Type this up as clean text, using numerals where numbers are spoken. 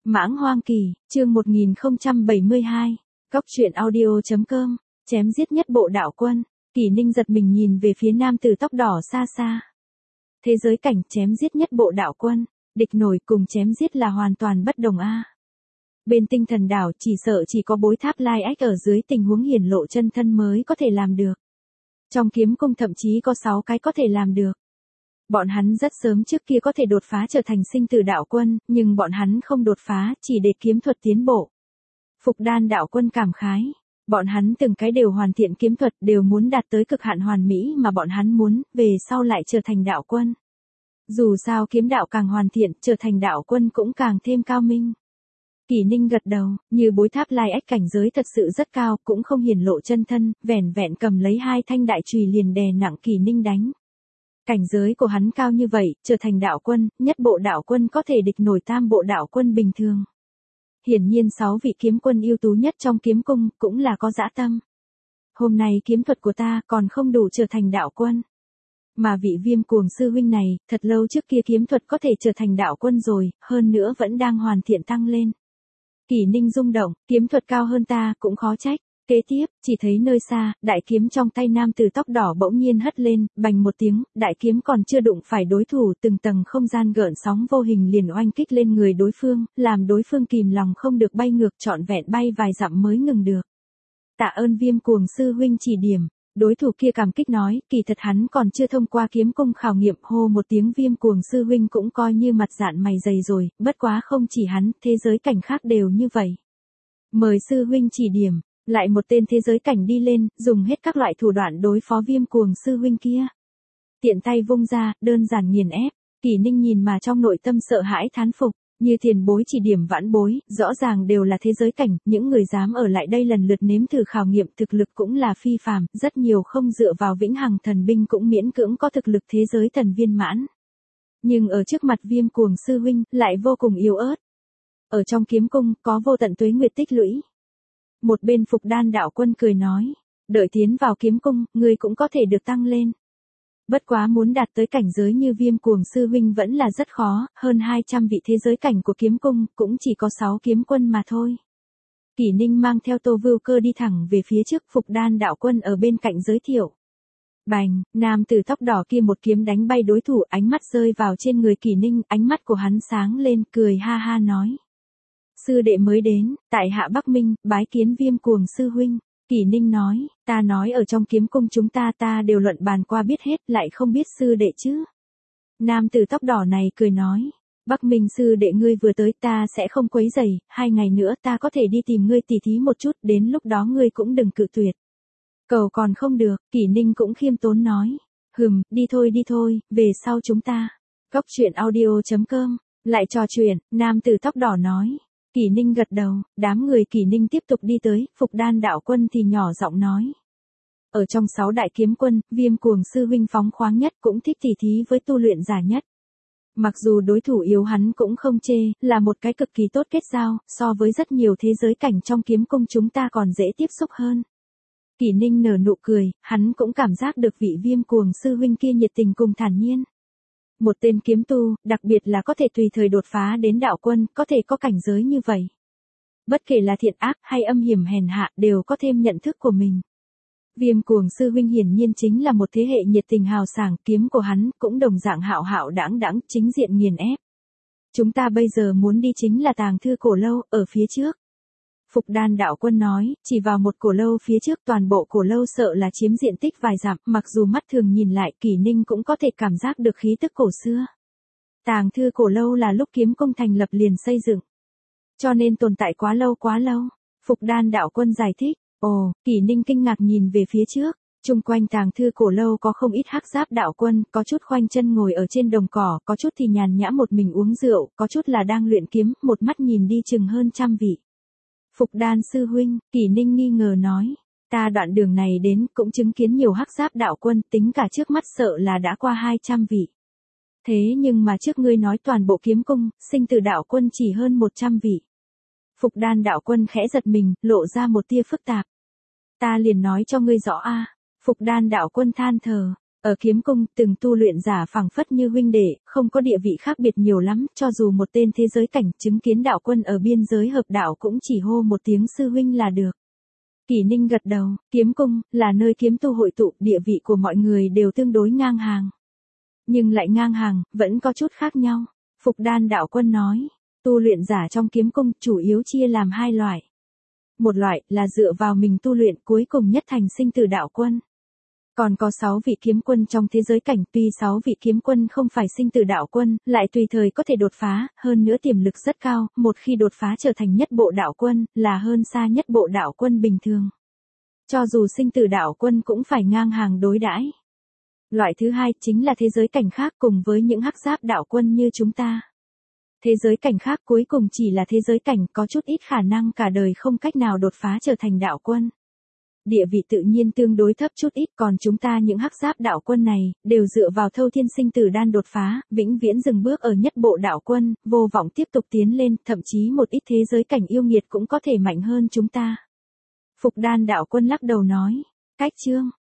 Mãng Hoang Kỳ, chương 1072, Cóc truyện audio.com, chém giết nhất bộ đạo quân. Kỷ Ninh giật mình nhìn về phía nam tử tóc đỏ xa xa. Thế giới cảnh chém giết nhất bộ đạo quân, địch nổi cùng chém giết là hoàn toàn bất đồng a. Bên tinh thần đảo chỉ sợ chỉ có bối tháp lai ách ở dưới tình huống hiển lộ chân thân mới có thể làm được. Trong kiếm cung thậm chí có 6 cái có thể làm được. Bọn hắn rất sớm trước kia có thể đột phá trở thành sinh tử đạo quân, nhưng bọn hắn không đột phá, chỉ để kiếm thuật tiến bộ. Phục Đan đạo quân cảm khái, bọn hắn từng cái đều hoàn thiện kiếm thuật, đều muốn đạt tới cực hạn hoàn mỹ mà bọn hắn muốn, về sau lại trở thành đạo quân. Dù sao kiếm đạo càng hoàn thiện, trở thành đạo quân cũng càng thêm cao minh. Kỷ Ninh gật đầu, như bối tháp lai ách cảnh giới thật sự rất cao, cũng không hiển lộ chân thân, vẻn vẹn cầm lấy 2 thanh đại chùy liền đè nặng Kỷ Ninh đánh. Cảnh giới của hắn cao như vậy, trở thành đạo quân, nhất bộ đạo quân có thể địch nổi tam bộ đạo quân bình thường. Hiển nhiên 6 vị kiếm quân ưu tú nhất trong kiếm cung, cũng là có dã tâm. Hôm nay kiếm thuật của ta còn không đủ trở thành đạo quân. Mà vị Viêm Cuồng sư huynh này, thật lâu trước kia kiếm thuật có thể trở thành đạo quân rồi, hơn nữa vẫn đang hoàn thiện tăng lên. Kỷ Ninh rung động, kiếm thuật cao hơn ta, cũng khó trách. Kế tiếp, chỉ thấy nơi xa, đại kiếm trong tay nam tử tóc đỏ bỗng nhiên hất lên, bành một tiếng, đại kiếm còn chưa đụng phải đối thủ, từng tầng không gian gợn sóng vô hình liền oanh kích lên người đối phương, làm đối phương kìm lòng không được bay ngược trọn vẹn bay vài dặm mới ngừng được. Tạ ơn Viêm Cuồng sư huynh chỉ điểm. Đối thủ kia cảm kích nói, kỳ thật hắn còn chưa thông qua kiếm cung khảo nghiệm, hô một tiếng Viêm Cuồng sư huynh cũng coi như mặt dạn mày dày rồi, bất quá không chỉ hắn, thế giới cảnh khác đều như vậy. Mời sư huynh chỉ điểm. Lại một tên thế giới cảnh đi lên, dùng hết các loại thủ đoạn đối phó Viêm Cuồng sư huynh kia. Tiện tay vung ra, đơn giản nghiền ép. Kỷ Ninh nhìn mà trong nội tâm sợ hãi thán phục, như tiền bối chỉ điểm vãn bối, rõ ràng đều là thế giới cảnh, những người dám ở lại đây lần lượt nếm thử khảo nghiệm thực lực cũng là phi phàm, rất nhiều không dựa vào vĩnh hằng thần binh cũng miễn cưỡng có thực lực thế giới thần viên mãn. Nhưng ở trước mặt Viêm Cuồng sư huynh, lại vô cùng yếu ớt. Ở trong kiếm cung, có vô tận tuế nguyệt tích lũy. Một bên Phục Đan đạo quân cười nói, đợi tiến vào kiếm cung, ngươi cũng có thể được tăng lên. Bất quá muốn đạt tới cảnh giới như Viêm Cuồng sư huynh vẫn là rất khó, hơn 200 vị thế giới cảnh của kiếm cung, cũng chỉ có 6 kiếm quân mà thôi. Kỷ Ninh mang theo Tô Vưu Cơ đi thẳng về phía trước, Phục Đan đạo quân ở bên cạnh giới thiệu. Bành, nam tử tóc đỏ kia một kiếm đánh bay đối thủ, ánh mắt rơi vào trên người Kỷ Ninh, ánh mắt của hắn sáng lên, cười ha ha nói. Sư đệ mới đến, tại hạ Bắc Minh, bái kiến Viêm Cuồng sư huynh. Kỷ Ninh nói, ta nói ở trong kiếm cung chúng ta đều luận bàn qua biết hết, lại không biết sư đệ chứ. Nam tử tóc đỏ này cười nói, Bắc Minh sư đệ ngươi vừa tới ta sẽ không quấy rầy, 2 ngày nữa ta có thể đi tìm ngươi tỉ thí một chút, đến lúc đó ngươi cũng đừng cự tuyệt. Cầu còn không được, Kỷ Ninh cũng khiêm tốn nói, đi thôi, về sau chúng ta. Cóc truyện audio.com, lại trò chuyện, nam tử tóc đỏ nói. Kỷ Ninh gật đầu, đám người Kỷ Ninh tiếp tục đi tới, Phục Đan đạo quân thì nhỏ giọng nói. Ở trong 6 đại kiếm quân, Viêm Cuồng sư huynh phóng khoáng nhất, cũng thích tỉ thí với tu luyện giả nhất. Mặc dù đối thủ yếu hắn cũng không chê, là một cái cực kỳ tốt kết giao, so với rất nhiều thế giới cảnh trong kiếm cung chúng ta còn dễ tiếp xúc hơn. Kỷ Ninh nở nụ cười, hắn cũng cảm giác được vị Viêm Cuồng sư huynh kia nhiệt tình cùng thản nhiên. Một tên kiếm tu, đặc biệt là có thể tùy thời đột phá đến đạo quân, có thể có cảnh giới như vậy. Bất kể là thiện ác hay âm hiểm hèn hạ đều có thêm nhận thức của mình. Viêm Cuồng sư huynh hiển nhiên chính là một thế hệ nhiệt tình hào sảng, kiếm của hắn cũng đồng dạng hạo hạo đãng đãng, chính diện nghiền ép. Chúng ta bây giờ muốn đi chính là tàng thư cổ lâu, ở phía trước. Phục Đan đạo quân nói, chỉ vào một cổ lâu phía trước, toàn bộ cổ lâu sợ là chiếm diện tích vài dặm, mặc dù mắt thường nhìn lại Kỷ Ninh cũng có thể cảm giác được khí tức cổ xưa. Tàng thư cổ lâu là lúc kiếm cung thành lập liền xây dựng. Cho nên tồn tại quá lâu. Phục Đan đạo quân giải thích, Kỷ Ninh kinh ngạc nhìn về phía trước. Chung quanh tàng thư cổ lâu có không ít hắc giáp đạo quân, có chút khoanh chân ngồi ở trên đồng cỏ, có chút thì nhàn nhã một mình uống rượu, có chút là đang luyện kiếm, một mắt nhìn đi chừng hơn 100 vị. Phục Đan sư huynh, Kỷ Ninh nghi ngờ nói, ta đoạn đường này đến cũng chứng kiến nhiều hắc giáp đạo quân, tính cả trước mắt sợ là đã qua 200 vị. Thế nhưng mà trước ngươi nói toàn bộ kiếm cung, sinh tử đạo quân chỉ hơn 100 vị. Phục Đan đạo quân khẽ giật mình, lộ ra một tia phức tạp. Ta liền nói cho ngươi rõ a. Phục Đan đạo quân than thở, Ở kiếm cung, từng tu luyện giả phảng phất như huynh đệ, không có địa vị khác biệt nhiều lắm, cho dù một tên thế giới cảnh chứng kiến đạo quân ở biên giới hợp đạo cũng chỉ hô một tiếng sư huynh là được. Kỷ Ninh gật đầu, kiếm cung, là nơi kiếm tu hội tụ, địa vị của mọi người đều tương đối ngang hàng. Nhưng lại ngang hàng, vẫn có chút khác nhau. Phục Đan đạo quân nói, tu luyện giả trong kiếm cung chủ yếu chia làm hai loại. Một loại là dựa vào mình tu luyện cuối cùng nhất thành sinh tử đạo quân. Còn có 6 vị kiếm quân trong thế giới cảnh, tuy 6 vị kiếm quân không phải sinh tử đạo quân, lại tùy thời có thể đột phá, hơn nữa tiềm lực rất cao, một khi đột phá trở thành nhất bộ đạo quân, là hơn xa nhất bộ đạo quân bình thường. Cho dù sinh tử đạo quân cũng phải ngang hàng đối đãi. Loại thứ hai chính là thế giới cảnh khác cùng với những hắc giáp đạo quân như chúng ta. Thế giới cảnh khác cuối cùng chỉ là thế giới cảnh có chút ít khả năng cả đời không cách nào đột phá trở thành đạo quân. Địa vị tự nhiên tương đối thấp chút ít, còn chúng ta những hắc giáp đạo quân này, đều dựa vào thâu thiên sinh tử đan đột phá, vĩnh viễn dừng bước ở nhất bộ đạo quân, vô vọng tiếp tục tiến lên, thậm chí một ít thế giới cảnh yêu nghiệt cũng có thể mạnh hơn chúng ta. Phục Đan đạo quân lắc đầu nói, cách chương,